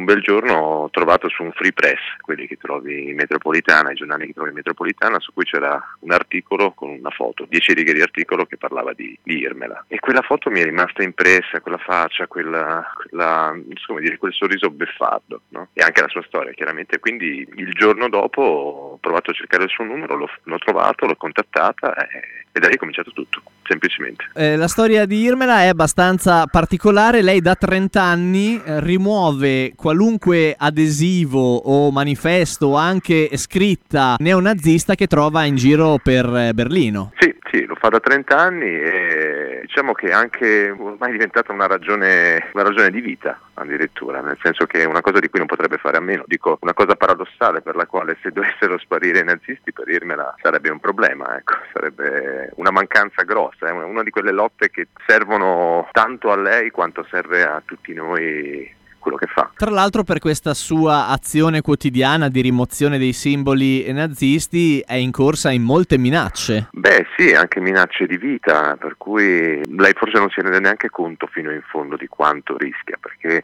un bel giorno ho trovato su un free press, quelli che trovi in metropolitana, i giornali che trovi in metropolitana, su cui c'era un articolo con una foto, 10 righe di articolo che parlava di Irmela. E quella foto mi è rimasta impressa, quella faccia, quel sorriso beffardo, no? E anche la sua storia, chiaramente. Quindi il giorno dopo ho provato a cercare il suo numero, l'ho trovato, l'ho contattata e da lì è cominciato tutto, semplicemente. La storia di Irmela è abbastanza particolare. Lei da 30 anni rimuove qualunque adesivo o manifesto o anche scritta neonazista che trova in giro per Berlino. Sì, lo fa da 30 anni e diciamo che è anche ormai diventata una ragione di vita addirittura, nel senso che è una cosa di cui non potrebbe fare a meno. Dico, una cosa paradossale per la quale se dovessero sparire i nazisti per Irmela sarebbe un problema, ecco, sarebbe una mancanza grossa, è una di quelle lotte che servono tanto a lei quanto serve a tutti noi quello che fa. Tra l'altro, per questa sua azione quotidiana di rimozione dei simboli nazisti è incorsa in molte minacce. Beh sì, anche minacce di vita, per cui lei forse non si rende neanche conto fino in fondo di quanto rischia, perché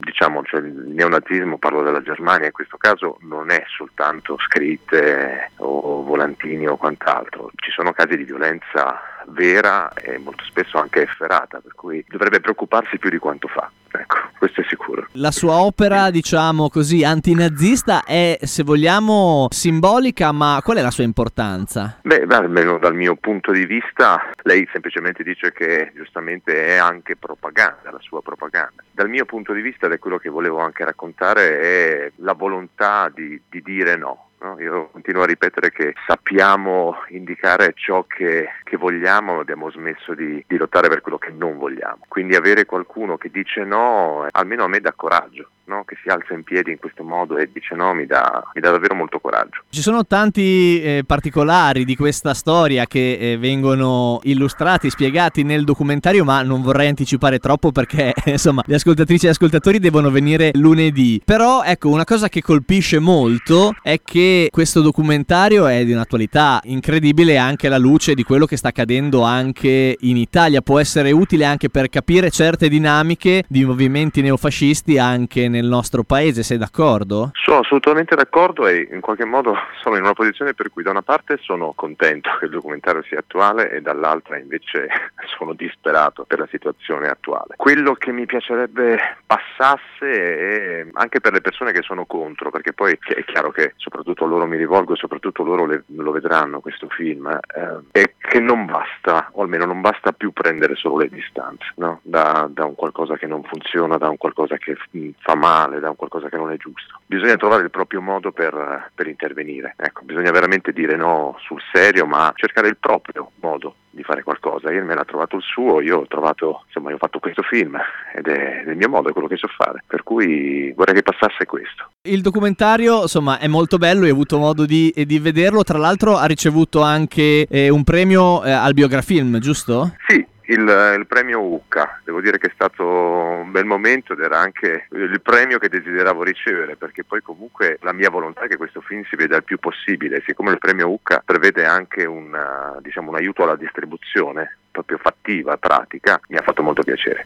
il neonazismo, parlo della Germania in questo caso, non è soltanto scritte o volantini o quant'altro, ci sono casi di violenza vera e molto spesso anche efferata, per cui dovrebbe preoccuparsi più di quanto fa. Ecco, questo è sicuro. La sua opera, diciamo così, antinazista è, se vogliamo, simbolica, ma qual è la sua importanza? Beh, almeno dal mio punto di vista, lei semplicemente dice che giustamente è anche propaganda, la sua propaganda. Dal mio punto di vista, ed è quello che volevo anche raccontare, è la volontà di dire no. No, io continuo a ripetere che sappiamo indicare ciò che vogliamo, ma abbiamo smesso di lottare per quello che non vogliamo. Quindi avere qualcuno che dice no, almeno a me dà coraggio, no? Che si alza in piedi in questo modo e dice no, mi dà davvero molto coraggio. Ci sono tanti particolari di questa storia che vengono illustrati, spiegati nel documentario, ma non vorrei anticipare troppo perché insomma le ascoltatrici e ascoltatori devono venire lunedì. Però ecco, una cosa che colpisce molto è che questo documentario è di un'attualità incredibile, anche alla luce di quello che sta accadendo anche in Italia. Può essere utile anche per capire certe dinamiche di movimenti neofascisti anche nel nostro paese. Sei d'accordo? Sono assolutamente d'accordo e in qualche modo sono in una posizione per cui da una parte sono contento che il documentario sia attuale e dall'altra invece sono disperato per la situazione attuale. Quello che mi piacerebbe passasse è anche per le persone che sono contro, perché poi è chiaro che soprattutto a loro mi rivolgo e soprattutto loro lo vedranno questo film, è che non basta, o almeno non basta più prendere solo le distanze, no? Da un qualcosa che non funziona, da un qualcosa che fa male, da un qualcosa che non è giusto. Bisogna trovare il proprio modo per intervenire, ecco, bisogna veramente dire no sul serio, ma cercare il proprio modo di fare qualcosa. Irmela ha trovato il suo, io ho fatto questo film ed è il mio modo, è quello che so fare, per cui vorrei che passasse questo. Il documentario insomma è molto bello, hai avuto modo di vederlo, tra l'altro ha ricevuto anche un premio al Biografilm, giusto? Sì, il premio UCCA, devo dire che è stato un bel momento ed era anche il premio che desideravo ricevere, perché poi comunque la mia volontà è che questo film si veda il più possibile, siccome il premio UCCA prevede anche un aiuto alla distribuzione proprio fattiva, pratica, mi ha fatto molto piacere.